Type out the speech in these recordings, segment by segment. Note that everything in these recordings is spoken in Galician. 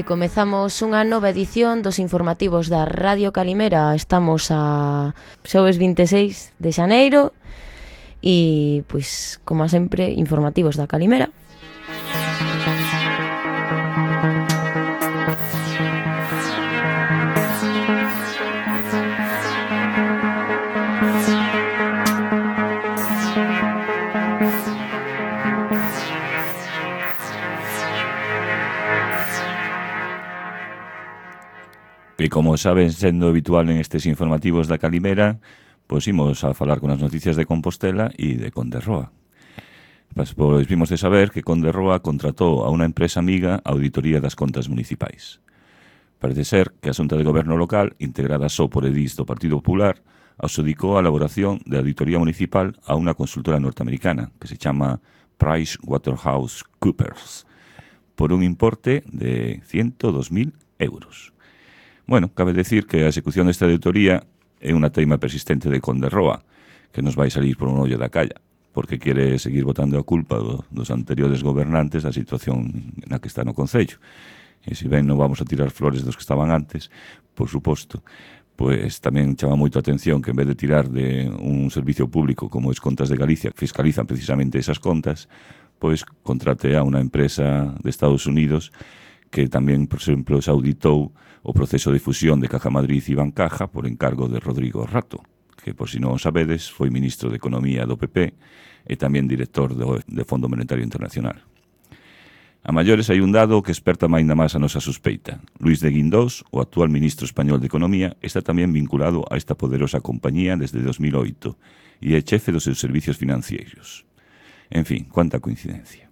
comezamos unha nova edición dos informativos da Radio Calimera. Estamos a xoves 26 de xaneiro e, pois, como sempre, informativos da Calimera. E como saben, sendo habitual en estes informativos da Calimera, pois imos a falar con as noticias de Compostela e de Conde Roa. Pois vimos de saber que Conde Roa contratou a unha empresa amiga a auditoría das contas municipais. Parece ser que a Xunta de Goberno local, integrada só por edís do Partido Popular, adxudicou a elaboración de auditoría municipal a unha consultora norteamericana que se chama PricewaterhouseCoopers por un importe de 102.000 euros. Bueno, cabe decir que a execución desta auditoría é unha teima persistente de Conde Roa, que nos vai salir por un ollo da calla, porque quere seguir botando a culpa dos anteriores gobernantes da situación na que está no Concello. E se ben non vamos a tirar flores dos que estaban antes, por suposto, pois tamén chama moito a atención que en vez de tirar de un servicio público como as Contas de Galicia, que fiscalizan precisamente esas contas, pois contrate a unha empresa de Estados Unidos que tamén, por exemplo, se auditou o proceso de fusión de Caja Madrid e Bancaja por encargo de Rodrigo Rato, que, por si non o sabedes, foi ministro de Economía do PP e tamén director do Fondo Monetario Internacional. A maiores hai un dado que esperta aínda máis a nosa suspeita. Luís de Guindós, o actual ministro español de Economía, está tamén vinculado a esta poderosa compañía desde 2008 e é chefe dos seus servicios financeiros. En fin, cuánta coincidencia.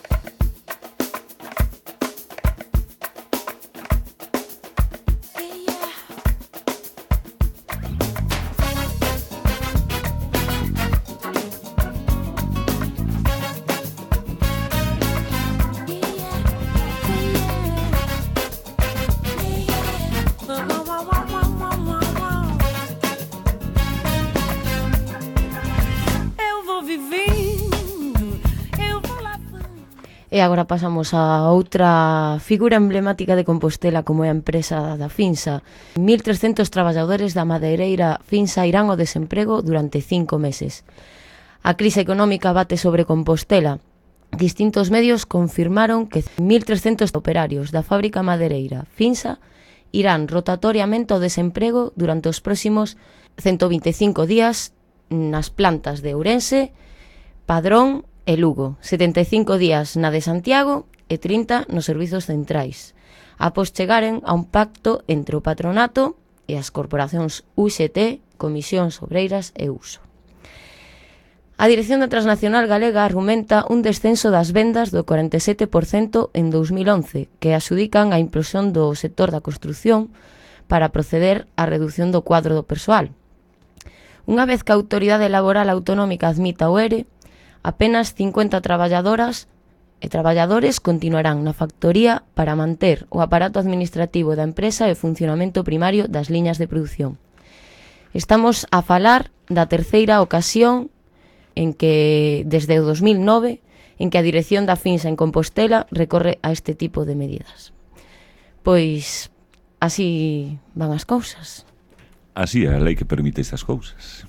E agora pasamos a outra figura emblemática de Compostela como é a empresa da Finsa. 1.300 traballadores da madeireira Finsa irán ao desemprego durante 5 meses. A crise económica bate sobre Compostela. Distintos medios confirmaron que 1.300 operarios da fábrica madeireira Finsa irán rotatoriamente ao desemprego durante os próximos 125 días nas plantas de Ourense, Padrón e Lugo, 75 días na de Santiago e 30 nos servizos centrais, após chegaren a un pacto entre o patronato e as corporacións UGT, Comisións Obreiras e Uso. A Dirección da Transnacional Galega argumenta un descenso das vendas do 47% en 2011, que adxudican a implosión do sector da construción para proceder á reducción do cuadro do persoal. Unha vez que a Autoridade Laboral Autonómica admita o ERE, apenas 50 traballadoras e traballadores continuarán na factoría para manter o aparato administrativo da empresa e o funcionamento primario das liñas de produción. Estamos a falar da terceira ocasión en que, desde o 2009, en que a dirección da Finsa en Compostela recorre a este tipo de medidas. Pois así van as cousas. Así é a lei que permite estas cousas.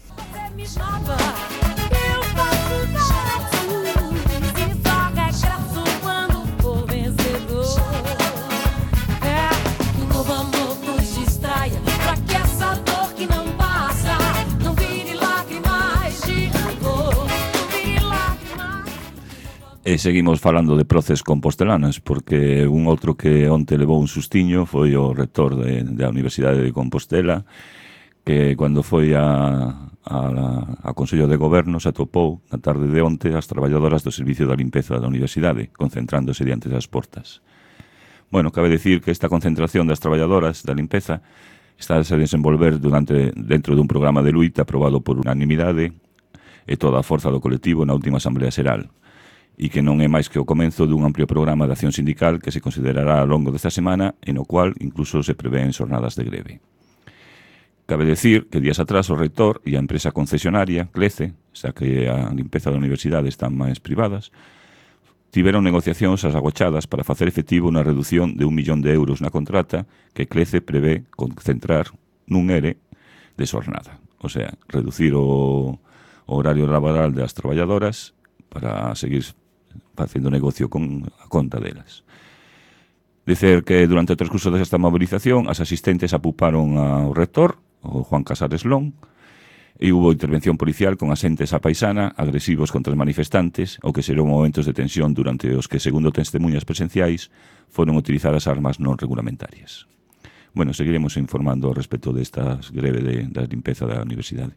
E seguimos falando de proces compostelanas, porque un outro que onte levou un sustiño foi o rector da Universidade de Compostela, que cando foi a Consello de Goberno se atopou na tarde de onte as traballadoras do Servicio da Limpeza da Universidade, concentrándose diante das portas. Bueno, cabe decir que esta concentración das traballadoras da limpeza está a se desenvolver dentro dun programa de luita aprobado por unanimidade e toda a forza do colectivo na última Asamblea Xeral, e que non é máis que o comenzo dun amplio programa de acción sindical que se considerará ao longo desta semana e no cual incluso se prevén xornadas de greve. Cabe decir que días atrás o rector e a empresa concesionaria, Clece, xa que a limpeza da universidade están máis privadas, tiveron negociacións as agochadas para facer efectivo unha reducción de 1 millón de euros na contrata que Clece prevé concentrar nun ERE de xornada. O sea, reducir o horario laboral das traballadoras para seguir facendo negocio con a conta delas. Dicer que durante o transcurso desta mobilización as asistentes apuparon ao rector, o Juan Casares Lón, e hubo intervención policial con asentes a paisana agresivos contra os manifestantes, o que xerou momentos de tensión durante os que, segundo testemunhas presenciais, foron utilizadas armas non regulamentarias. Bueno, seguiremos informando ao respecto desta greve da limpeza da universidade.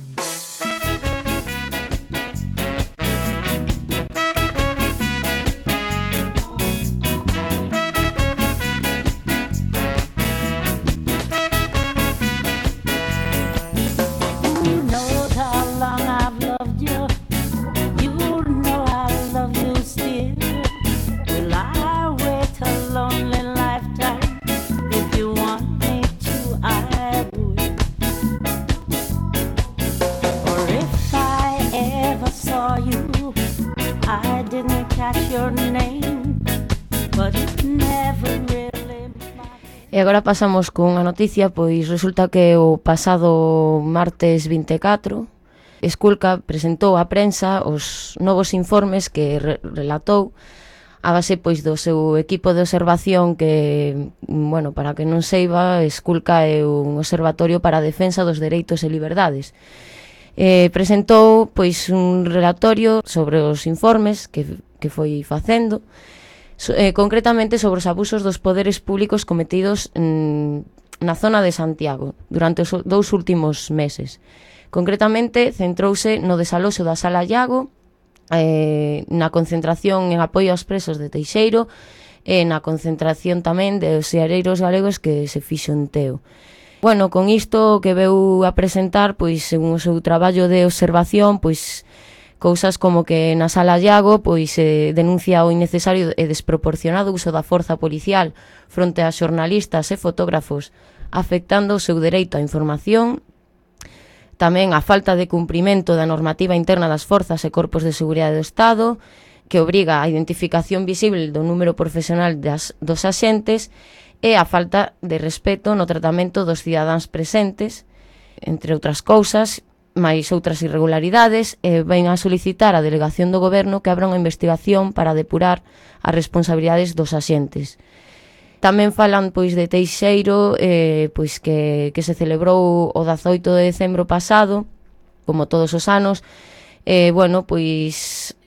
E agora pasamos cunha noticia, pois resulta que o pasado martes 24 Esculca presentou á prensa os novos informes que relatou a base pois do seu equipo de observación que, bueno, para que non seiba, Esculca é un observatorio para a defensa dos dereitos e liberdades. Presentou pois un relatorio sobre os informes que foi facendo, concretamente sobre os abusos dos poderes públicos cometidos na zona de Santiago durante os 2 últimos meses. Concretamente, centrouse no desaloxo da Sala Iago, na concentración en apoio aos presos de Teixeiro e na concentración tamén dos seareiros galegos que se fixo en Teo. Bueno, con isto que veu a presentar, pois, según o seu traballo de observación, pois, cousas como que na Sala Iago pois denuncia o innecesario e desproporcionado uso da forza policial fronte a xornalistas e fotógrafos, afectando o seu dereito á información, tamén a falta de cumprimento da normativa interna das forzas e corpos de seguridade do Estado, que obriga a identificación visible do número profesional dos axentes e a falta de respeto no tratamento dos cidadáns presentes, entre outras cousas, máis outras irregularidades, ven a solicitar á delegación do goberno que abra unha investigación para depurar as responsabilidades dos axentes. Tamén falan pois de Teixeiro, pois que se celebrou o 18 de decembro pasado, como todos os anos, bueno, pois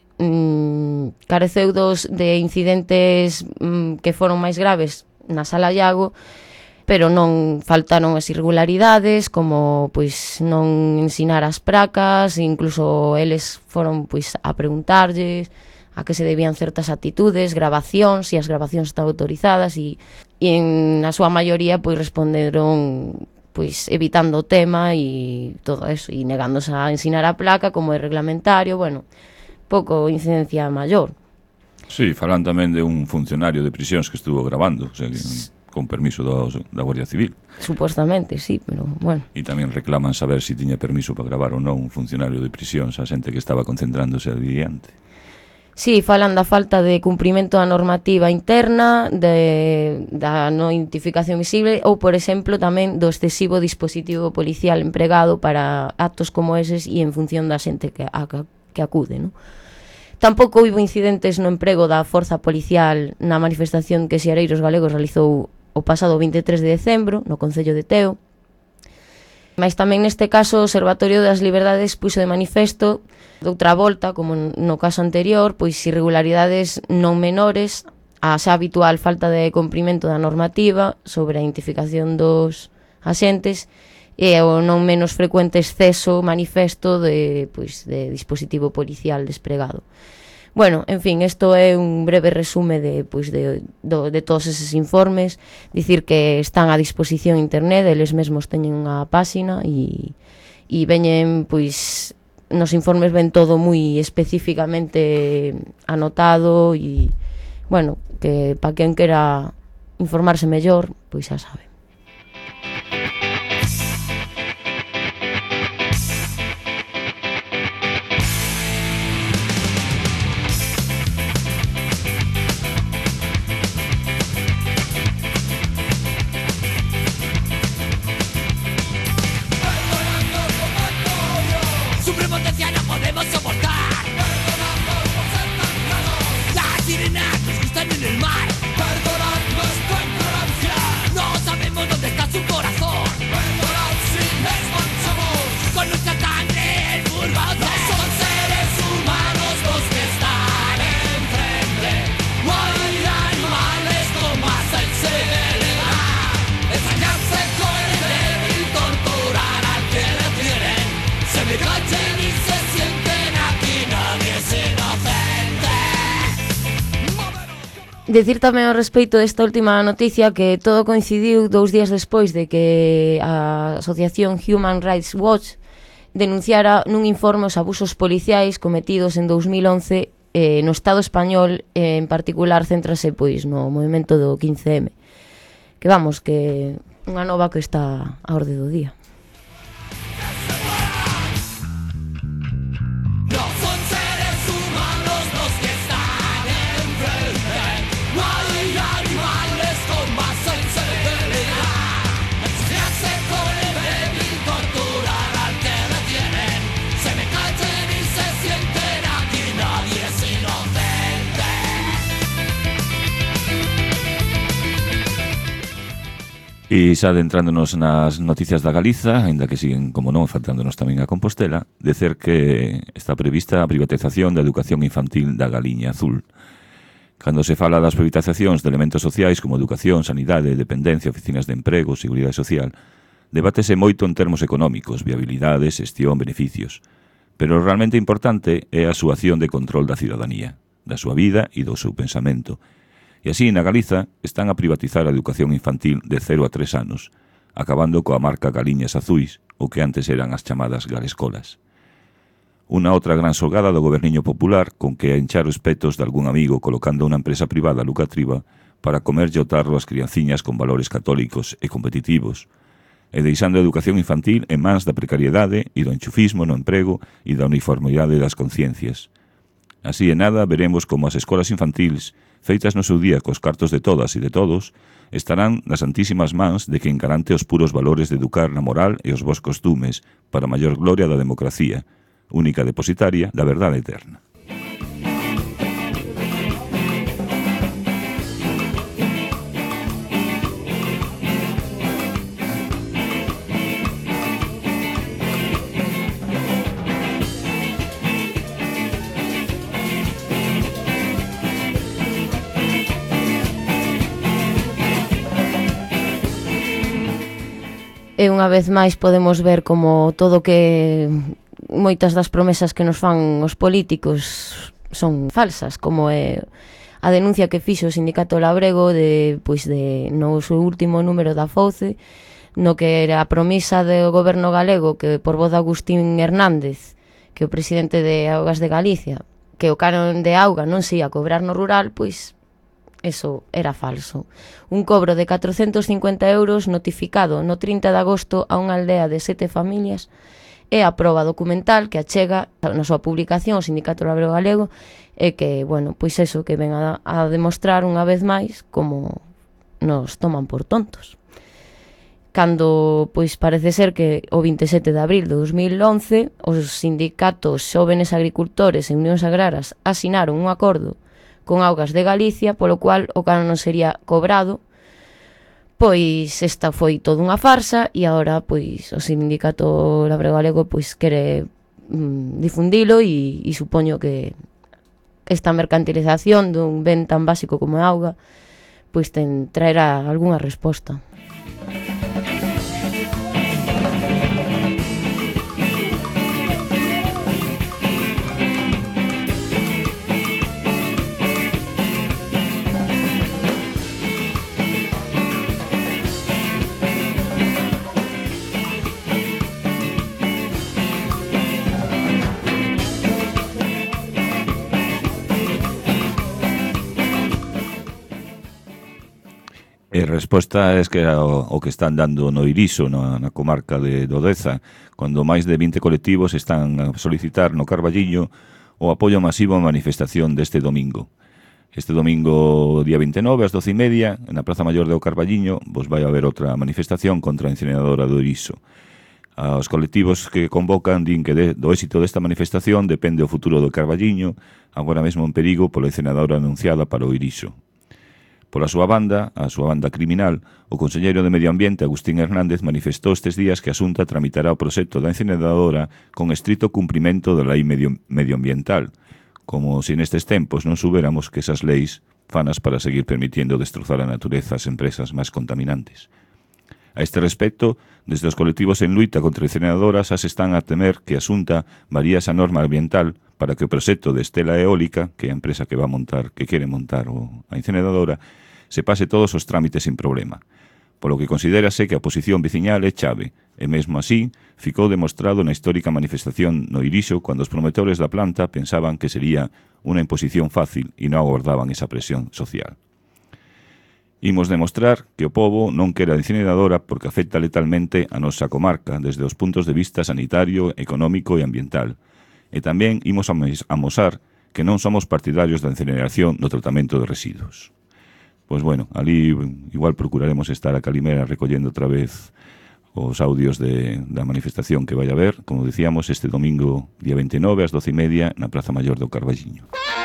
careceu de incidentes que foron máis graves na Sala Iago, pero non faltaron as irregularidades, como pois non ensinar as placas, incluso eles foron pois a preguntarlles a que se debían certas actitudes, grabacións, e as grabacións están autorizadas, e na súa maioría pois responderon pois evitando o tema e todo eso, e negándose a ensinar a placa como é reglamentario, bueno, pouco incidencia maior. Sí, falan tamén de un funcionario de prisións que estuvo grabando, o sea, que con permiso da Guardia Civil. Supuestamente, sí, pero bueno. E tamén reclaman saber se tiña permiso para gravar ou non un funcionario de prisións a xente que estaba concentrándose adiante. Sí, falan da falta de cumprimento da normativa interna, da non identificación visible ou, por exemplo, tamén do excesivo dispositivo policial empregado para actos como eses e en función da xente que acude, non? Tampouco houve incidentes no emprego da forza policial na manifestación que Seareiros Galegos realizou o pasado 23 de decembro no Concello de Teo. Mais tamén neste caso o Observatorio das Liberdades puxo de manifesto doutra volta, como no caso anterior, pois irregularidades non menores, a xa habitual falta de cumprimento da normativa sobre a identificación dos axentes e o non menos frecuente exceso manifesto de dispositivo policial desplegado. Bueno, en fin, isto é un breve resume de todos eses informes. Dicir que están a disposición en internet, eles mesmos teñen unha páxina e veñen, pois, nos informes ven todo moi especificamente anotado e, bueno, que para quen quera informarse mellor, pois xa sabe. Decir tamén ao respecto desta última noticia que todo coincidiu 2 días despois de que a asociación Human Rights Watch denunciara nun informe os abusos policiais cometidos en 2011 no Estado español, en particular céntrase pois no movimento do 15M. Que vamos, que unha nova que está á orde do día. E xa adentrándonos nas noticias da Galiza, aínda que siguen, como non, faltándonos tamén a Compostela, dicer que está prevista a privatización da educación infantil da Galiña Azul. Cando se fala das privatizacións de elementos sociais como educación, sanidade, dependencia, oficinas de emprego, seguridade social, debátese moito en termos económicos, viabilidade, xestión, beneficios. Pero o realmente importante é a súa acción de control da cidadanía, da súa vida e do seu pensamento. E así, na Galiza, están a privatizar a educación infantil de 0 a 3 anos, acabando coa marca Galiñas Azuis, o que antes eran as chamadas galescolas. Unha outra gran xogada do goberniño popular con que enchar os petos de algún amigo colocando unha empresa privada lucrativa para comerlle o tarro ás crianciñas con valores católicos e competitivos, e deixando a educación infantil en mans da precariedade e do enchufismo no emprego e da uniformidade das conciencias. Así e nada, veremos como as escolas infantiles, feitas no seu día cos cartos de todas e de todos, estarán nas santísimas mans de quen garante os puros valores de educar na moral e os bons costumes para a maior gloria da democracia, única depositaria da verdade eterna. E unha vez máis podemos ver como todo que moitas das promesas que nos fan os políticos son falsas, como é a denuncia que fixo o Sindicato Labrego no seu último número da FOUCE, no que era a promesa do goberno galego que por voz de Agustín Hernández, que é o presidente de Augas de Galicia, que o canon de auga non se ia cobrar no rural, pois eso era falso. Un cobro de 450 euros notificado no 30 de agosto a unha aldea de 7 familias é a proba documental que achega na súa publicación o Sindicato Labrego Galego e que, bueno, pois eso que ven a demostrar unha vez máis como nos toman por tontos. Cando, pois parece ser que o 27 de abril de 2011 os sindicatos Xóvenes Agricultores e Unións Agrarias asinaron un acordo con Augas de Galicia, polo cual o canon non sería cobrado, pois esta foi toda unha farsa e agora pois o Sindicato Labrego Galego pois quere difundilo e supoño que esta mercantilización dun ben tan básico como a auga pois traerá algunha resposta. E resposta é que era o que están dando no Iriso, na comarca de Dodeza, cando máis de 20 colectivos están a solicitar no Carballiño o apoio masivo á manifestación deste domingo. Este domingo, día 29, ás 12:30, na Praza Maior do Carballiño, vos vai haber outra manifestación contra a incineradora do Iriso. Os colectivos que convocan din que do éxito desta manifestación depende o futuro do Carballiño, agora mesmo en perigo pola incineradora anunciada para o Iriso. Pola súa banda, a súa banda criminal, o conselleiro de Medio Ambiente, Agustín Hernández, manifestou estes días que a Xunta tramitará o proxecto da incineradora con estrito cumprimento da lei medioambiental, como se nestes tempos non souberamos que esas leis fanas para seguir permitindo destrozar a natureza ás empresas máis contaminantes. A este respecto, desde os colectivos en luita contra incineradoras as están a temer que a Xunta varía esa norma ambiental para que o proxecto de Estela Eólica, que é a empresa que quere montar a incineradora, se pase todos os trámites sin problema. Polo que considérase que a oposición veciñal é chave, e mesmo así ficou demostrado na histórica manifestación no Irixo cando os promotores da planta pensaban que sería unha imposición fácil e non aguardaban esa presión social. Imos demostrar que o pobo non quere a incineradora porque afecta letalmente a nosa comarca desde os puntos de vista sanitario, económico e ambiental. E tamén imos amosar que non somos partidarios da incineración no tratamento de residuos. Pois bueno, ali igual procuraremos estar a Calimera recollendo outra vez os audios da manifestación que vai haber, como dicíamos, este domingo, día 29, ás 12:30, na Praza Maior do Carballiño.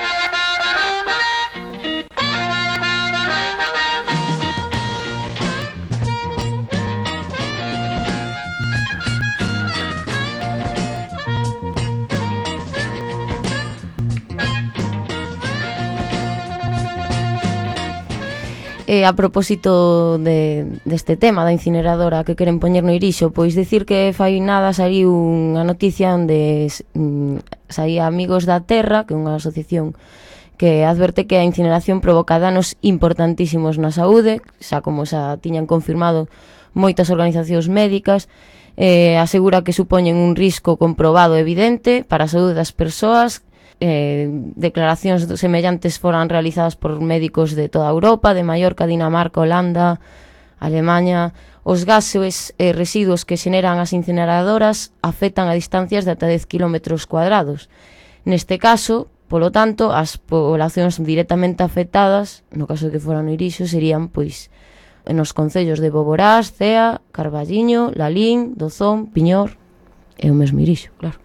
A propósito deste tema da incineradora que queren poñer no Irixo, pois dicir que fai nada saiu unha noticia onde saía Amigos da Terra, que é unha asociación que adverte que a incineración provoca danos importantísimos na saúde, xa como xa tiñan confirmado moitas organizacións médicas, asegura que supoñen un risco comprobado evidente para a saúde das persoas. Declaracións semellantes foran realizadas por médicos de toda Europa, de Mallorca, Dinamarca, Holanda, Alemanha. Os gases e residuos que xeneran as incineradoras afectan a distancias de ata 10 km cuadrados. Neste caso, polo tanto, as poblacións directamente afectadas, no caso de que foran no Irixo, serían, pois, nos concellos de Boborás, Cea, Carballiño, Lalín, Dozón, Piñor e o mesmo Irixo, claro.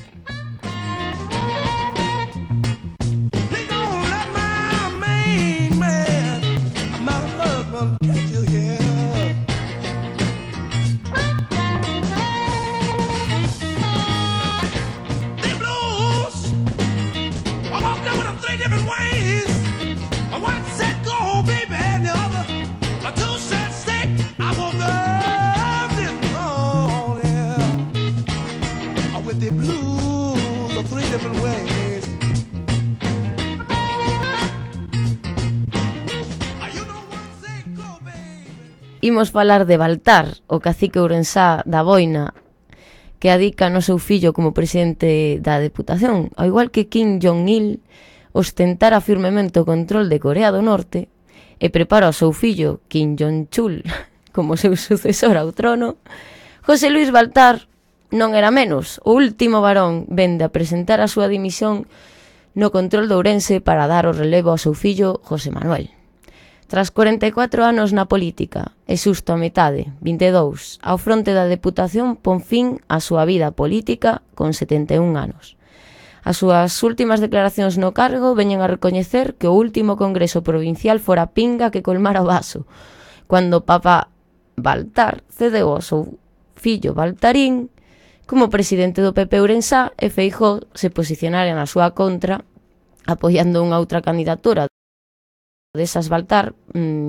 Imos falar de Baltar, o cacique ourensá da Boina, que adica no seu fillo como presidente da Deputación. Ao igual que Kim Jong-il ostentara firmemente o control de Corea do Norte e prepara o seu fillo, Kim Jong-chul, como seu sucesor ao trono, José Luis Baltar non era menos. O último varón vende a presentar a súa dimisión no control de Ourense para dar o relevo ao seu fillo, José Manuel. Tras 44 anos na política, e xusto a metade, 22, ao fronte da Deputación pon fin á súa vida política con 71 anos. As súas últimas declaracións no cargo veñen a recoñecer que o último congreso provincial fora pinga que colmara o vaso, cando papá Baltar cedeu ao seu fillo Baltarín como presidente do PP Ourensá e Feijóo se posicionara na súa contra apoiando unha outra candidatura desas Baltar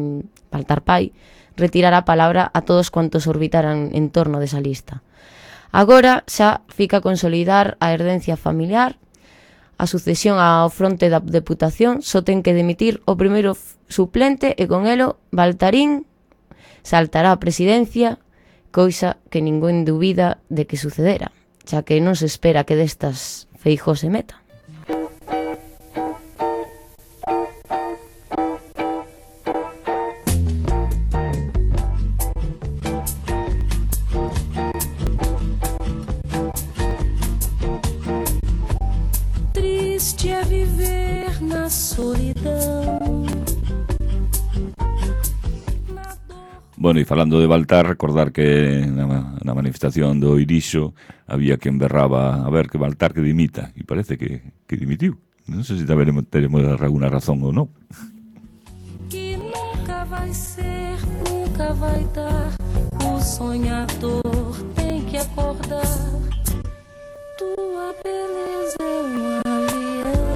pai, retirar a palabra a todos cuantos orbitaran en torno desa lista. Agora xa fica consolidar a herdencia familiar, a sucesión ao fronte da Deputación só ten que demitir o primeiro suplente e con elo Baltarín saltará a presidencia, coisa que ningún dubida de que sucedera, xa que non se espera que destas Feijóo se meta. Bueno, e falando de Baltar, recordar que na manifestación do Irixo había quen berraba a ver que Baltar que dimita, e parece que dimitiu. Non sei se teremos alguna razón ou non. Que nunca vai ser, nunca vai dar, o sonhador tem que acordar. Tua beleza é um avião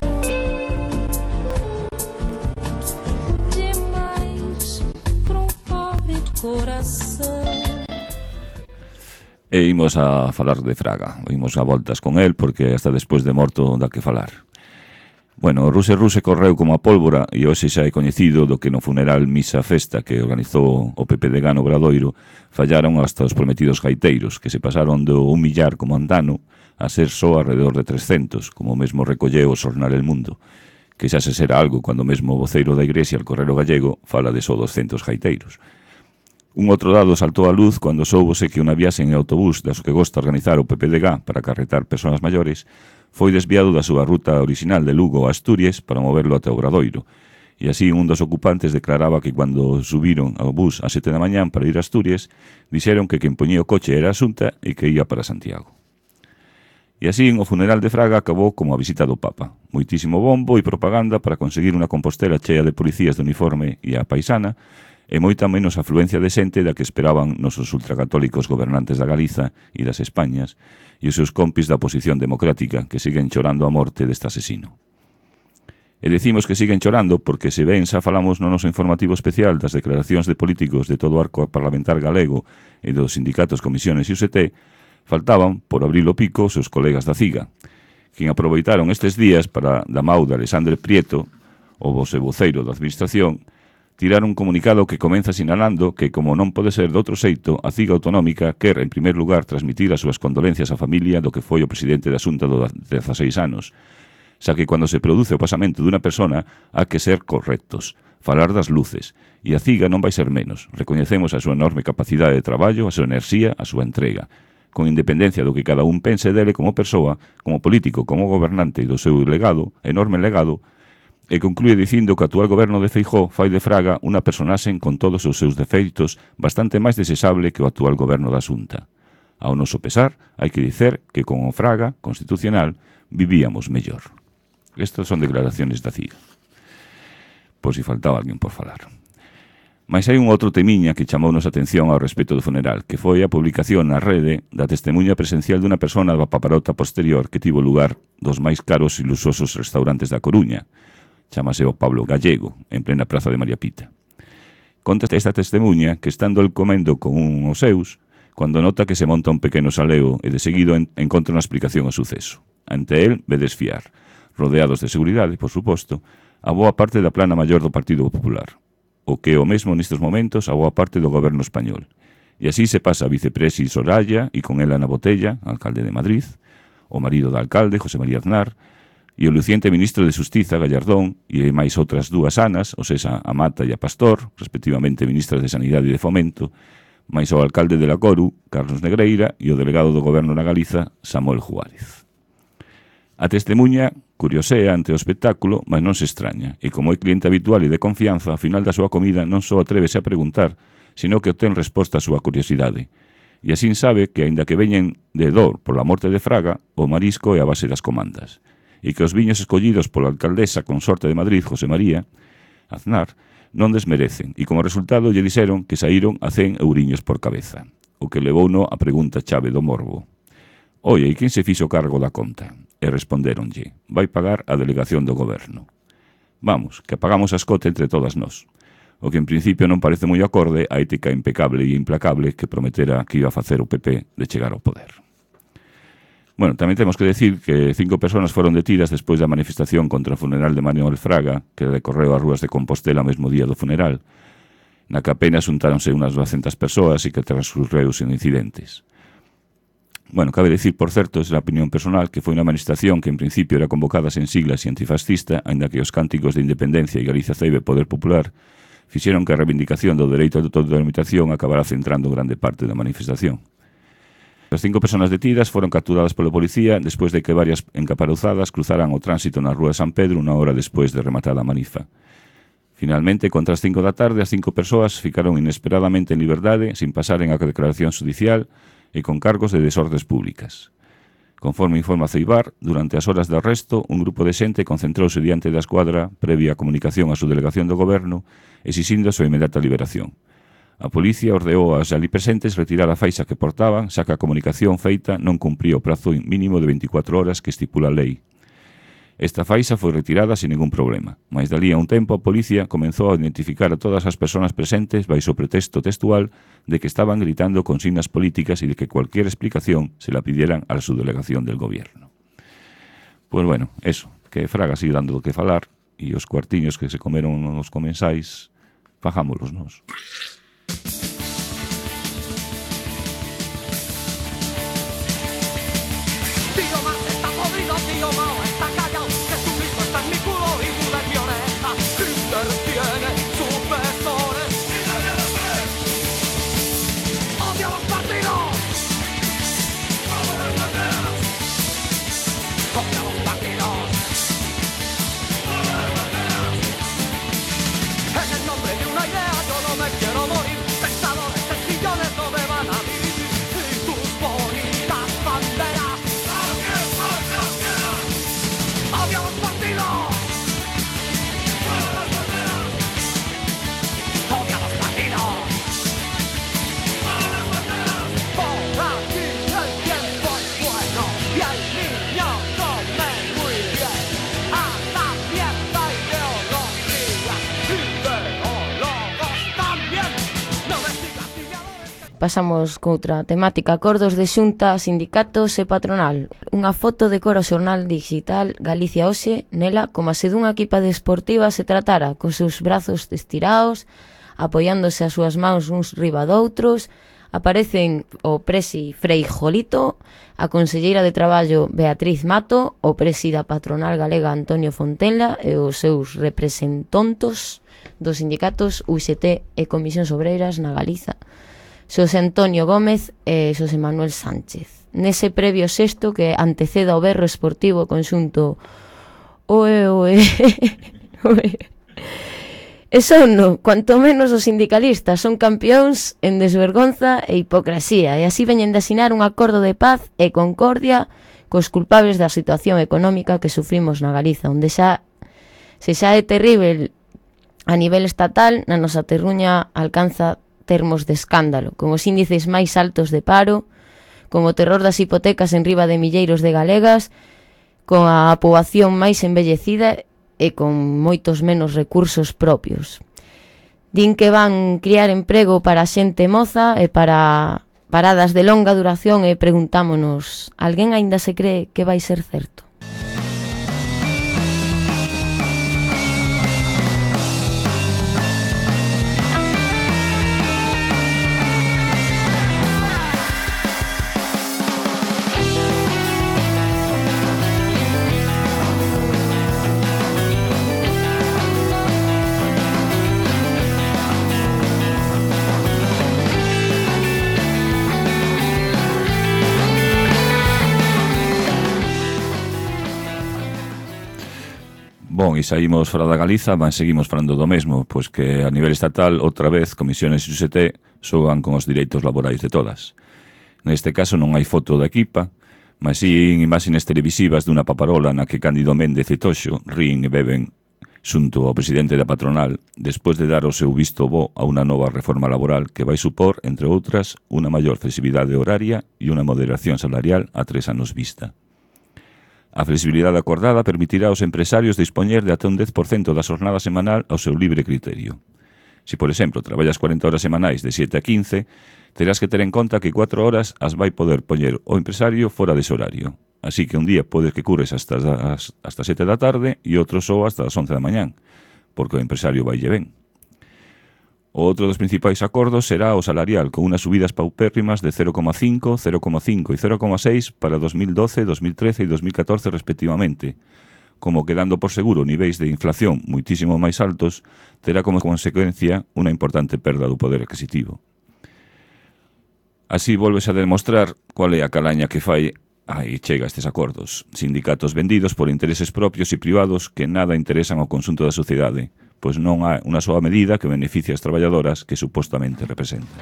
demais pra um pobre coração. E imos a falar de Fraga. Imos a voltas con el porque hasta despois de morto dá que falar. Bueno, o Ruse correu como a pólvora e hoxe xa é coñecido do que no funeral misa festa que organizou o PPDG no Obradoiro fallaron hasta os prometidos gaiteiros, que se pasaron do 1 millar como andano a ser só alrededor de 300, como mesmo recolleu o xornal El Mundo, que xa se será algo cando mesmo o voceiro da Igrexa, el Correro Gallego, fala de só 200 gaiteiros. Un outro dado saltou á luz cando soubose que unha viaxe en autobús das que gosta organizar o PPDG para acarretar persoas maiores foi desviado da súa ruta original de Lugo a Asturias para moverlo até Obradoiro. E así un dos ocupantes declaraba que cando subiron ao bus a 7 da mañán para ir a Asturias, dixeron que quen poñía o coche era a Xunta e que ia para Santiago. E así o funeral de Fraga acabou como a visita do Papa. Moitísimo bombo e propaganda para conseguir unha Compostela chea de policías de uniforme e a paisana, e moita menos afluencia de xente da que esperaban nosos ultracatólicos gobernantes da Galiza e das Españas e os seus compis da oposición democrática que siguen chorando a morte deste asesino. E decimos que siguen chorando porque se ben xa falamos no noso informativo especial das declaracións de políticos de todo o arco parlamentar galego e dos sindicatos, comisiones e UST, faltaban, por abrir o pico, os seus colegas da CIGA, quen aproveitaron estes días para, da mau de Alexandre Prieto, o voceiro da administración, tirar un comunicado que comeza sinalando que, como non pode ser de outro xeito, a CIGA autonómica quer, en primer lugar, transmitir as súas condolencias á familia do que foi o presidente da Xunta do 16 anos, xa que cando se produce o pasamento dunha persona há que ser correctos, falar das luces, e a CIGA non vai ser menos. Recoñecemos a súa enorme capacidade de traballo, a súa enerxía, a súa entrega, con independencia do que cada un pense dele como persoa, como político, como gobernante e do seu legado, enorme legado, e conclúe dicindo que o actual goberno de Feijóo fai de Fraga unha personaxe con todos os seus defeitos bastante máis desexable que o actual goberno da Xunta. Ao noso pesar, hai que dicer que con o Fraga constitucional vivíamos mellor. Estas son declaraciones da CIGA. Por si faltaba alguén por falar. Mas hai un outro temiña que chamou nos atención ao respecto do funeral, que foi a publicación na rede da testemunha presencial dunha persona da paparota posterior que tivo lugar dos máis caros e luxosos restaurantes da Coruña. Chámase o Pablo Gallego, en plena praza de María Pita. Conta esta testemunha que estando el comendo con uns seus, cando nota que se monta un pequeno saleo e de seguido encontra unha explicación ao suceso. Ante el ve desfiar, rodeados de seguridade, por suposto, a boa parte da plana maior do Partido Popular, o que o mesmo nestes momentos a boa parte do goberno español. E así se pasa a vicepresi Soraya e con ela na botella, alcalde de Madrid, o marido do alcalde, José María Aznar, e o luciente ministro de Xustiza, Gallardón, e máis outras dúas Anas, o sea, a Mata e a Pastor, respectivamente ministras de Sanidade e de Fomento, máis o alcalde de la Coru, Carlos Negreira, e o delegado do goberno na Galiza, Samuel Juárez. A testemunha curiosea ante o espectáculo, mas non se extraña, e como é cliente habitual e de confianza, ao final da súa comida non só atrévese a preguntar, sino que obtén resposta á súa curiosidade. E así sabe que, aínda que veñen de dor pola morte de Fraga, o marisco é a base das comandas, e que os viños escollidos pola alcaldesa consorte de Madrid, José María Aznar, non desmerecen, e como resultado lle dixeron que saíron a 100 euriños por cabeza, o que levouno a pregunta chave do morbo. Oye, e quen se fixo cargo da conta? E respondéronlle, vai pagar a delegación do goberno. Vamos, que pagamos a escote entre todas nós. O que en principio non parece moi acorde á ética impecable e implacable que prometera que iba a facer o PP de chegar ao poder. Bueno, tamén temos que decir que 5 persoas foron detidas despois da manifestación contra o funeral de Manuel Fraga, que decorreu as rúas de Compostela o mesmo día do funeral, na que apenas xuntáronse unas 200 persoas e que transcurreu sen incidentes. Bueno, cabe decir, por certo, es a opinión personal, que foi unha manifestación que en principio era convocada sen siglas e antifascista, aínda que os cánticos de independencia e Galicia Ceibe Poder Popular fixeron que a reivindicación do dereito de autodeterminación acabara centrando grande parte da manifestación. As 5 persoas detidas foron capturadas pola policía despois de que varias encaparuzadas cruzaran o tránsito na rúa de San Pedro unha hora despois de rematada a manifa. Finalmente, contra as 5 da tarde, as 5 persoas ficaron inesperadamente en liberdade, sin pasaren a declaración judicial e con cargos de desordes públicas. Conforme informa Ceibar, durante as horas de arresto, un grupo de xente concentrouse diante da escuadra previa comunicación á subdelegación do goberno, exixindo a súa inmediata liberación. A policía ordeou aos ali presentes retirar a faixa que portaban, xa que a comunicación feita non cumpría o prazo mínimo de 24 horas que estipula a lei. Esta faixa foi retirada sin ningún problema, mais dalí a un tempo a policía comenzou a identificar a todas as persoas presentes baixo o pretexto textual de que estaban gritando consignas políticas e de que cualquier explicación se la pidieran a la subdelegación del gobierno. Pues bueno, eso, que Fraga sigue dando do que falar e os cuartiños que se comeron os comensais, fajámolos nos. Pasamos coutra temática, acordos de xunta, sindicatos e patronal. Unha foto decora o xornal digital Galicia Hoxe, nela, como se dunha equipa deportiva se tratara, cos seus brazos estirados, apoiándose as súas mãos uns riba doutros, aparecen o presi Frei Jolito, a conselleira de Traballo Beatriz Mato, o presi da patronal galega Antonio Fontenla e os seus representantes dos sindicatos UGT e Comisións Obreiras na Galiza, Xosé Antonio Gómez e Xosé Manuel Sánchez. Nese previo sexto que anteceda o berro esportivo conxunto oe. E son, cuanto menos os sindicalistas, son campións en desvergonza e hipocresía, e así veñen de asinar un acordo de paz e concordia cos culpables da situación económica que sufrimos na Galiza, onde xa é terrible a nivel estatal, na nosa terruña alcanza termos de escándalo, con os índices máis altos de paro, con o terror das hipotecas en riba de milleiros de galegas, con a poboación máis envellecida e con moitos menos recursos propios. Din que van criar emprego para a xente moza e para paradas de longa duración e preguntámonos, alguén aínda se cree que vai ser certo? Bon, e saímos fora da Galiza, mas seguimos falando do mesmo, pois que a nivel estatal, outra vez, comisiones e UGT xogan con os direitos laborais de todas. Neste caso non hai foto da equipa, mas si imaxes televisivas dunha paparola na que Cándido Méndez e Toxo ríen e beben xunto ao presidente da patronal, despois de dar o seu visto bo a unha nova reforma laboral que vai supor, entre outras, unha maior flexibilidade horaria e unha moderación salarial a 3 anos vista. A flexibilidade acordada permitirá aos empresarios dispoñer de ata un 10% da xornada semanal ao seu libre criterio. Se, por exemplo, traballas 40 horas semanais de 7 a 15, terás que ter en conta que 4 horas as vai poder poñer o empresario fora dese horario. Así que un día podes que cures hasta 7 da tarde e outro só hasta as 11 da mañán, porque o empresario vai lle ben. O outro dos principais acordos será o salarial, con unas subidas paupérrimas de 0,5, 0,5 e 0,6 para 2012, 2013 e 2014 respectivamente, como quedando por seguro niveis de inflación muitísimo máis altos, terá como consecuencia unha importante perda do poder adquisitivo. Así volves a demostrar cual é a calaña que fai aí chega estes acordos. Sindicatos vendidos por intereses propios e privados que nada interesan ao conxunto da sociedade, pois non há unha soa medida que beneficie as traballadoras que supostamente representan.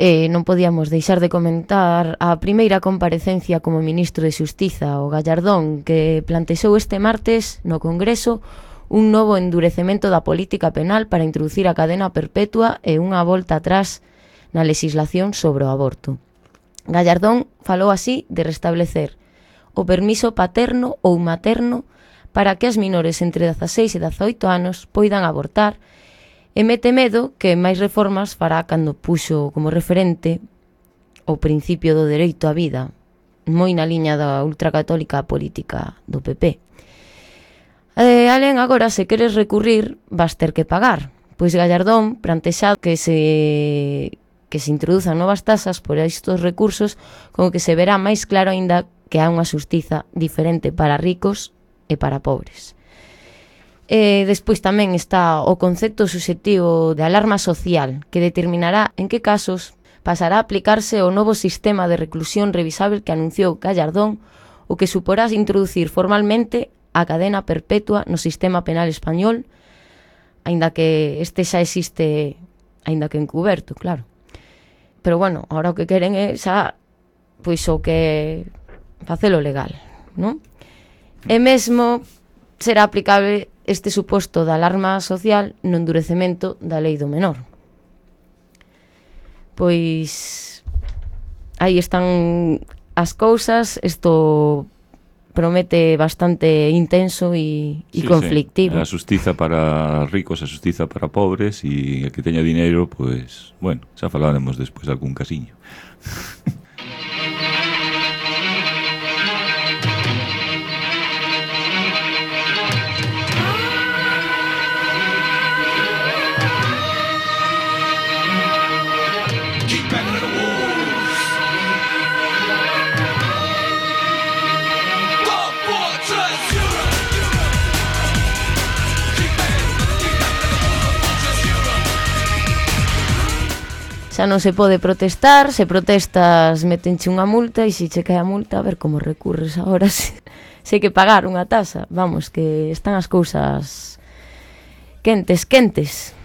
Non podíamos deixar de comentar a primeira comparecencia como ministro de Xustiza, o Gallardón, que plantexou este martes no Congreso un novo endurecemento da política penal para introducir a cadena perpetua e unha volta atrás na legislación sobre o aborto. Gallardón falou así de restablecer o permiso paterno ou materno para que as menores entre 16 e 18 anos poidan abortar, e mete medo que máis reformas fará cando puxo como referente o principio do dereito á vida, moi na liña da ultracatólica política do PP. Alén, agora, se queres recurrir, vas ter que pagar, pois Gallardón plantexado que se introduzan novas tasas por estes recursos, como que se verá máis claro aínda que há unha xustiza diferente para ricos e para pobres. Despois tamén está o concepto subxectivo de alarma social, que determinará en que casos pasará a aplicarse o novo sistema de reclusión revisable que anunciou Gallardón, o que suporá introducir formalmente a cadena perpetua no sistema penal español, aínda que este xa existe, aínda que encuberto, claro. Pero bueno, ahora o que queren é xa, pois o que facelo legal, non? E mesmo será aplicable este suposto da alarma social no endurecemento da lei do menor. Pois aí están as cousas, isto promete bastante intenso e conflictivo. A xustiza para ricos, a xustiza para pobres, e el que teña dinero, pois, bueno, xa falaremos despois de algún casiño. Xa non se pode protestar, se protestas metenche unha multa, e se che cae a multa, a ver como recurres agora, se hai que pagar unha tasa. Vamos, que están as cousas quentes.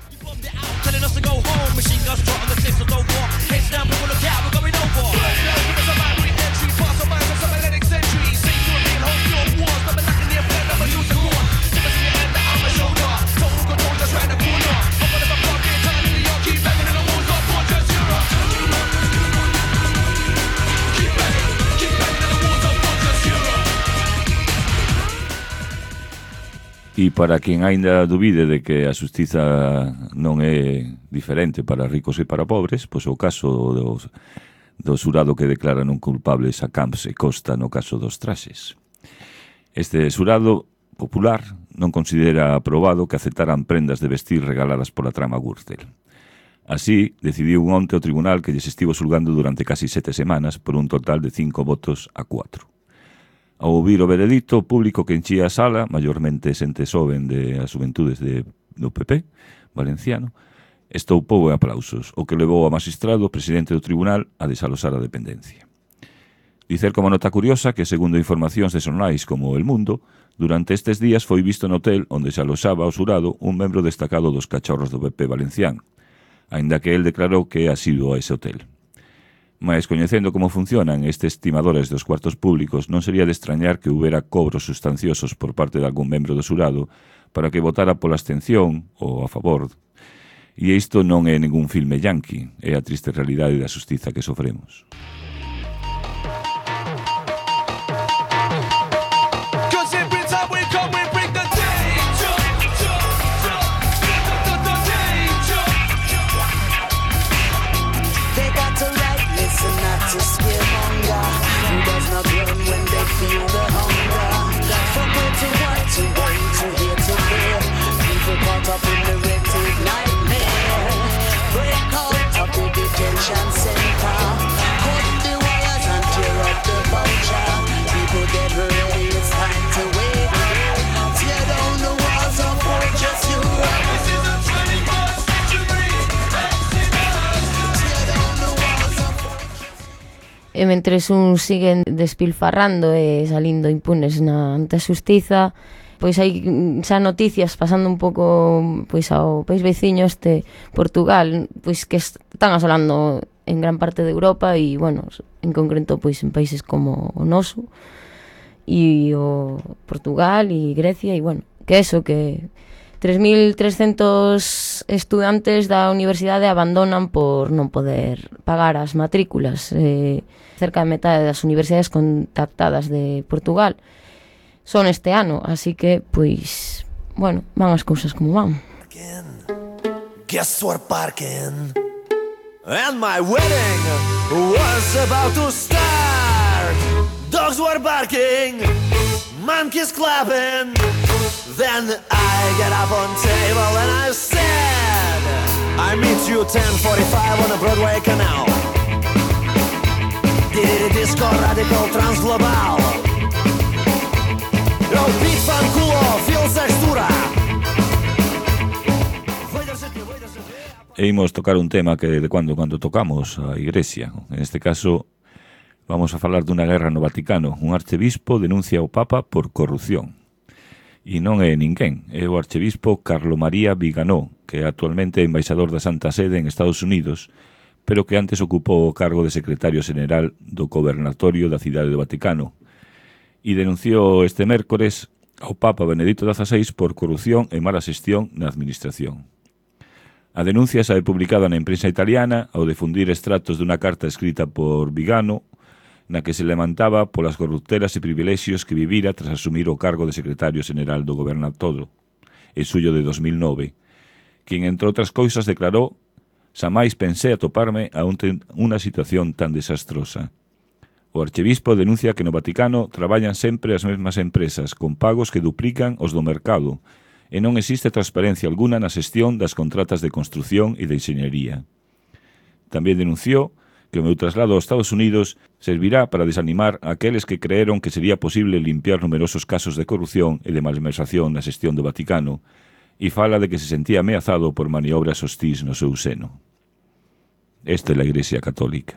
E para quen aínda dubide de que a xustiza non é diferente para ricos e para pobres, pois o caso do xurado que declara non culpables a Camps e Costa no caso dos traxes. Este xurado popular non considera aprobado que aceptaran prendas de vestir regaladas pola trama Gürtel. Así, decidiu onte o tribunal que lles estivo xulgando durante casi 7 semanas por un total de 5 votos a 4. Ao ouvir o veredicto, o público que enchía a sala, maiormente xente xoven de as xuventudes do PP valenciano, estoupou en aplausos, o que levou ao magistrado, presidente do tribunal, a desalosar a dependencia. Dicer como nota curiosa que, segundo informacións de xornais como El Mundo, durante estes días foi visto no hotel onde se aloxaba o xurado un membro destacado dos cachorros do PP valencián, aínda que el declarou que é asiduo a ese hotel. Mais, coñecendo como funcionan estes estimadores dos cuartos públicos, non sería de extrañar que houbera cobros sustanciosos por parte de algún membro do xurado para que votara pola abstención ou a favor. E isto non é ningún filme yanqui, é a triste realidade da xustiza que sofremos. E mentres uns siguen despilfarrando e salindo impunes ante a xustiza, pois hai xa noticias pasando un pouco pois ao país veciño Portugal, pois que están asolando en gran parte de Europa e, bueno, en concreto pois en países como o noso e o Portugal e Grecia e, bueno, que eso, que 3.300 estudantes da universidade abandonan por non poder pagar as matrículas. Cerca de metade das universidades contactadas de Portugal son este ano, así que, pois, bueno, van as cousas como van. Guests were parking and my wedding was about to start. Dogs were barking, monkeys clapping. Then I get up on table and I said, I meet you 10:45 on the Broadway Canal. Disco radical transglobal. Yo, beat fan culo, feel sextura. E imos tocar un tema que de cando tocamos a Iglesia. En este caso, vamos a falar dunha guerra no Vaticano. Un arcebispo denuncia ao Papa por corrupción. E non é ninguén, é o arcebispo Carlo María Viganò, que é actualmente embaixador da Santa Sede en Estados Unidos, pero que antes ocupou o cargo de secretario general do gobernatorio da cidade do Vaticano. E denunciou este mércores ao Papa Benedicto XVI por corrupción e mala xestión na administración. A denuncia sae publicada na imprensa italiana ao difundir extractos dunha carta escrita por Vigano na que se lamentaba polas corruptelas e privilexios que vivira tras asumir o cargo de secretario general do gobernatorio en xullo de 2009, quien, entre outras cousas, declarou: «Xamais pensei atoparme a unha situación tan desastrosa». O arcebispo denuncia que no Vaticano traballan sempre as mesmas empresas con pagos que duplican os do mercado e non existe transparencia alguna na xestión das contratas de construción e de enxeñería. Tamén denunciou que o meu traslado aos Estados Unidos servirá para desanimar a aqueles que creeron que sería posible limpiar numerosos casos de corrupción e de malversación na xestión do Vaticano e fala de que se sentía ameazado por maniobras hostís no seu seno. Esta é a Iglesia Católica.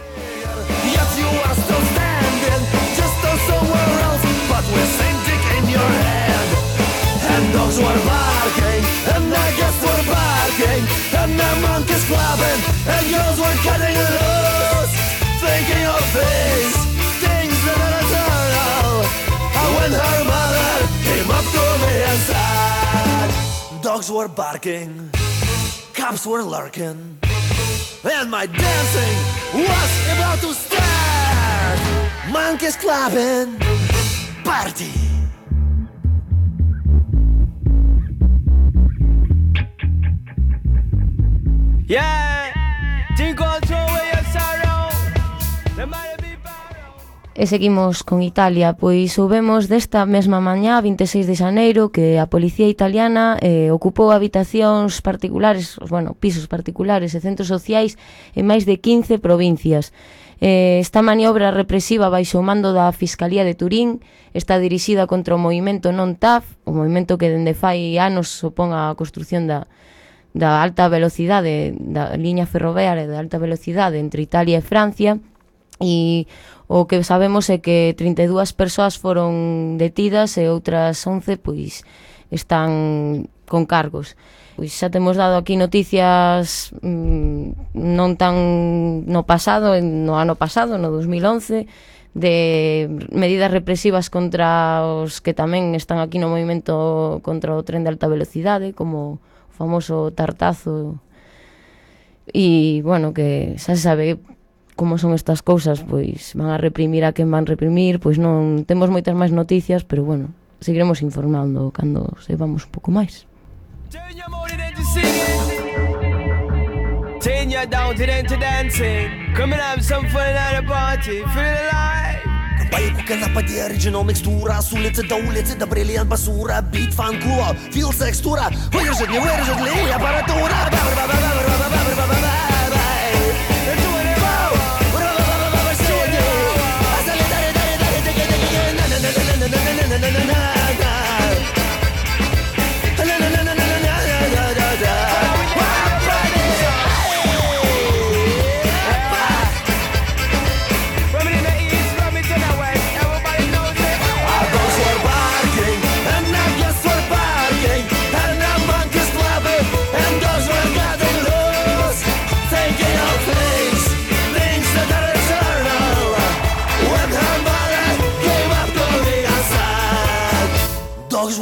Dogs were barking, and the guests were barking, and the monkeys clubbing, and girls were cutting loose, thinking of things that are eternal. And when her mother came up to me and said, dogs were barking, cops were lurking, and my dancing was about to start. Monkeys clubbing, party. Yeah, e seguimos con Italia, pois soubemos desta mesma mañá, 26 de xaneiro, que a policía italiana ocupou habitacións particulares, bueno, pisos particulares e centros sociais en máis de 15 provincias. Esta maniobra represiva baixo o mando da Fiscalía de Turín está dirixida contra o movimento Non TAF, o movimento que dende fai anos opón a construción da alta velocidade, da liña ferroviaria de alta velocidade entre Italia e Francia, e o que sabemos é que 32 persoas foron detidas e outras 11 pois están con cargos. Pois xa temos dado aquí noticias non tan no ano pasado, no 2011, de medidas represivas contra os que tamén están aquí no movimento contra o tren de alta velocidade, como famoso tartazo, e, bueno, que xa se sabe como son estas cousas, pois van a reprimir a quen van reprimir, pois non temos moitas máis noticias, pero, bueno, seguiremos informando cando sepamos un pouco máis. Bai cu canapa de original mixtura, с улицы до улицы, до бриллиант басура, бит фан куло, фил секстура, выдержит, не выдержит ли аппаратура. And dogs were gathering low.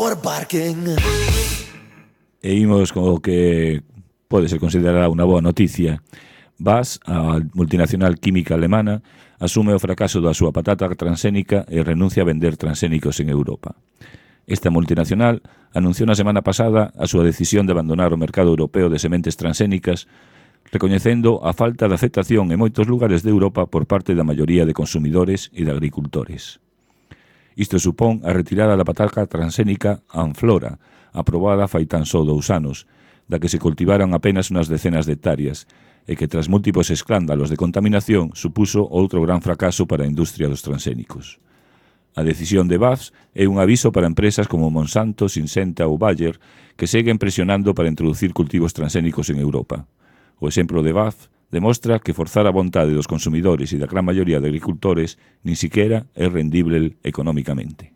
for parking. E imos con o que pode ser considerada unha boa noticia. BASF, a multinacional química alemana, asume o fracaso da súa patata transgénica e renuncia a vender transgénicos en Europa. Esta multinacional anunciou na semana pasada a súa decisión de abandonar o mercado europeo de sementes transgénicas, recoñecendo a falta de aceptación en moitos lugares de Europa por parte da maioría de consumidores e de agricultores. Isto supón a retirada da patata transgénica Anflora, aprobada fai tan só 2 anos, da que se cultivaron apenas unhas decenas de hectáreas, e que tras múltiples escándalos de contaminación supuso outro gran fracaso para a industria dos transgénicos. A decisión de BASF é un aviso para empresas como Monsanto, Syngenta ou Bayer que seguen presionando para introducir cultivos transgénicos en Europa. O exemplo de BASF demostra que forzar a vontade dos consumidores e da gran maioría de agricultores nin siquiera é rendible económicamente.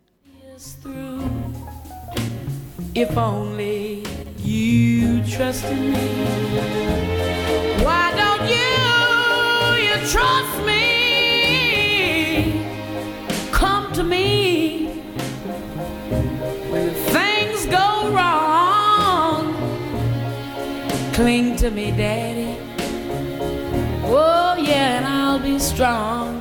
If only you trust in me. Why don't you trust me? Come to me when things go wrong. Cling to me, Daddy. Oh yeah, and I'll be strong.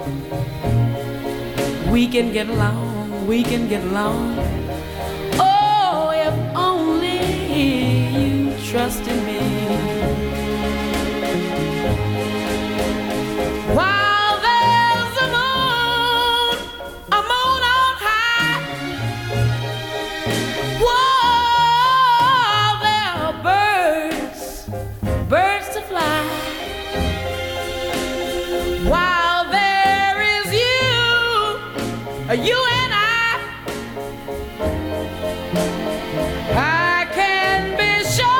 We can get along, we can get along. Oh, if only you trust in me. While there's a moon on high. While there are birds to fly. While there is you and I can be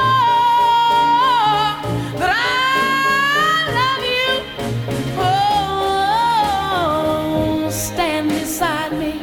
sure that I love you. Oh, stand beside me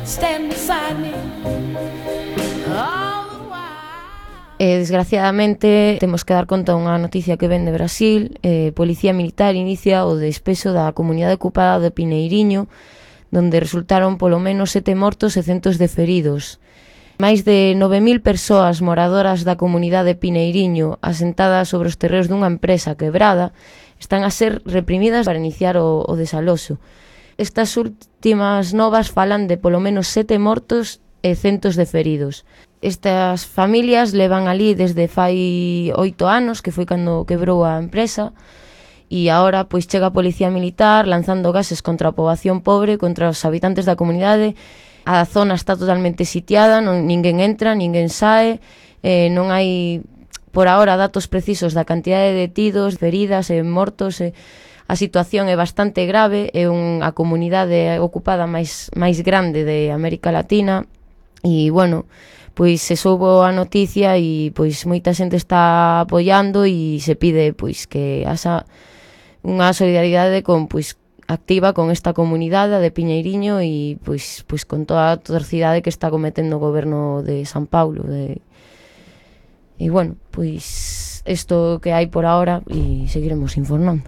all the while. Desgraciadamente temos que dar conta unha noticia que ven de Brasil. Policía Militar inicia o despeso da comunidade ocupada de Pineiriño, donde resultaron polo menos 7 mortos e centos de feridos. Máis de 9.000 persoas moradoras da comunidade de Pineiriño, asentadas sobre os terreos dunha empresa quebrada, están a ser reprimidas para iniciar o desaloxo. Estas últimas novas falan de polo menos 7 mortos e centos de feridos. Estas familias levan ali desde fai 8 anos, que foi cando quebrou a empresa, e agora pois chega a Policía Militar lanzando gases contra a poboación pobre, contra os habitantes da comunidade. A zona está totalmente sitiada, ninguén entra, ninguén sae, non hai por ahora datos precisos da cantidade de detidos, feridas e mortos. A situación é bastante grave, é unha comunidade ocupada máis grande de América Latina e, bueno, pois se soubo a noticia e pois moita xente está apoiando e se pide pois que haxa unha solidaridade con pois activa con esta comunidade de Piñeiriño e pois con toda a atrocidade que está cometendo o goberno de San Paulo. E bueno, pois isto que hai por ahora e seguiremos informando.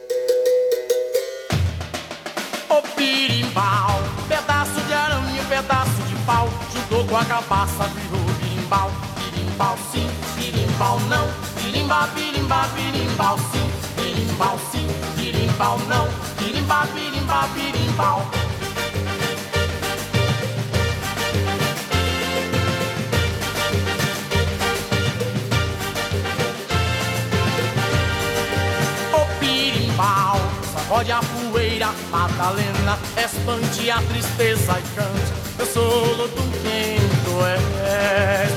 O birimbau, pedaço de arame, pedaço de pau, juntou com a cabaça, virou birimbau. Birimbau sim, birimbau não, birimba, birimba, birimbau sim, birimbau sim, birimbau não, birimba, birimba, birimbau. O birimbau sacode a poeira, Madalena, expande a tristeza e cante, eu sou do quem tu és.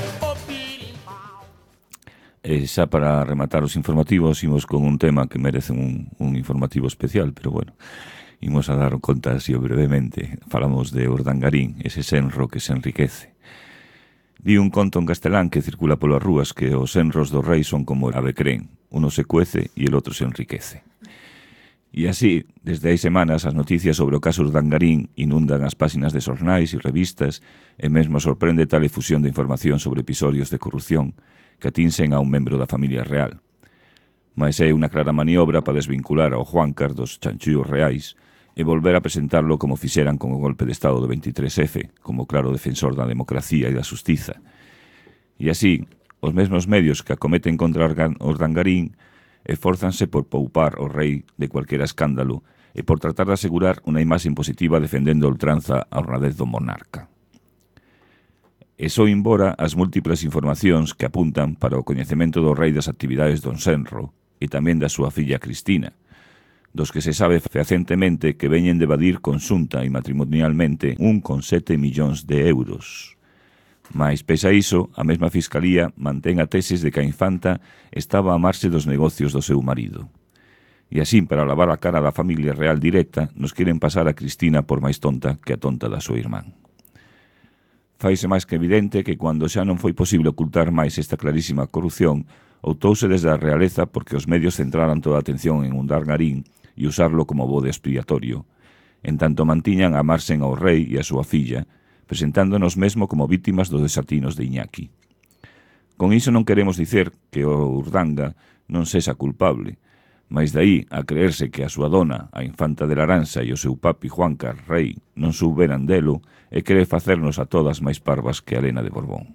E xa para rematar os informativos imos con un tema que merece un informativo especial, pero bueno, imos a dar conta así brevemente. Falamos de Urdangarín, ese senro que se enriquece. Di un conto en castelán que circula polas rúas que os senros do rei son como avecrén, uno se cuece e el outro se enriquece. E así, desde hai semanas, as noticias sobre o caso Urdangarín inundan as páxinas de xornais e revistas e mesmo sorprende tal efusión de información sobre episodios de corrupción que atinsen a un membro da familia real. Mais é unha clara maniobra para desvincular ao Juancar dos chanchullos reais e volver a presentarlo como fixeran con o golpe de Estado do 23F, como claro defensor da democracia e da xustiza. E así, os mesmos medios que acometen contra Urdangarín esforzanse por poupar o rei de cualquera escándalo e por tratar de asegurar unha imaxe impositiva defendendo a ultranza a honradez do monarca. E só embora as múltiples informacións que apuntan para o coñecemento do rei das actividades do Senro e tamén da súa filla Cristina, dos que se sabe fehacientemente que veñen de evadir conxunta e matrimonialmente 1,7 millóns de euros. Mais, pese a iso, a mesma Fiscalía mantén a tesis de que a infanta estaba a marxe dos negocios do seu marido. E así, para lavar a cara da familia real directa, nos queren pasar a Cristina por máis tonta que a tonta da súa irmán. Faise máis que evidente que cando xa non foi posible ocultar máis esta clarísima corrupción, optouse desde a realeza porque os medios centraran toda a atención en Urdangarín e usarlo como bode expiatorio, en tanto mantiñan a marxen ao rei e a súa filla, presentándonos mesmo como vítimas dos desatinos de Iñaki. Con iso non queremos dicer que o Urdanga non sexa culpable, mais daí a creerse que a súa dona, a infanta de Laranxa e o seu papi Juancar, rei, non souberan delo e quere facernos a todas máis parvas que a Helena de Borbón.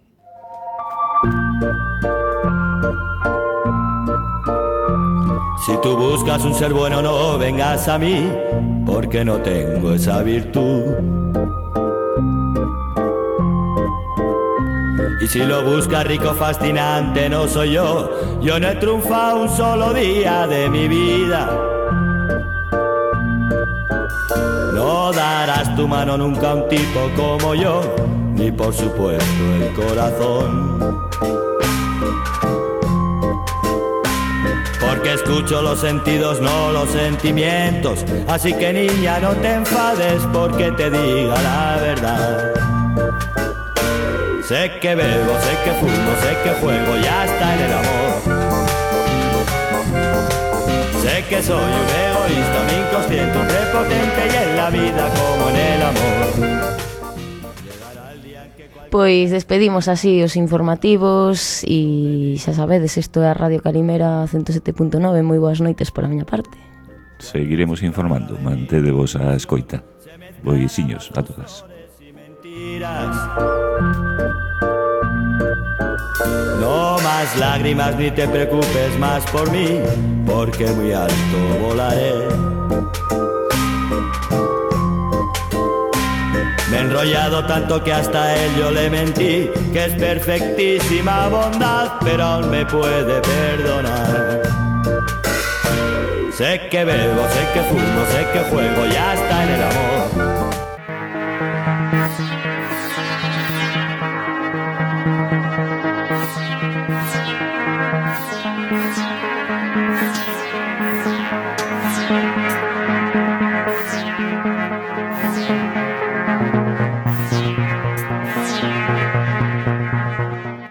Si tú buscas un ser bueno, no vengas a mí, porque no tengo esa virtud. Y si lo buscas rico, fascinante, no soy yo. Yo no he triunfado un solo día de mi vida. No darás tu mano nunca a un tipo como yo, ni por supuesto el corazón. Porque escucho los sentidos, no los sentimientos. Así que niña, no te enfades porque te diga la verdad. Sé que bebo, sé que fumo, sé que juego y hasta en el amor. Sé que soy un egoísta, un inconsciente, un prepotente y en la vida como en el amor. Pois despedimos así os informativos e xa sabedes, isto é a Radio Calimera 107.9. Moi boas noites pola miña parte. Seguiremos informando, mantedevos a escoita. Boisiños a todas. No más lágrimas ni te preocupes más por mí, porque muy alto volaré. Me he enrollado tanto que hasta él yo le mentí, que es perfectísima bondad, pero aún me puede perdonar. Sé que bebo, sé que fumo, sé que juego y hasta en el amor.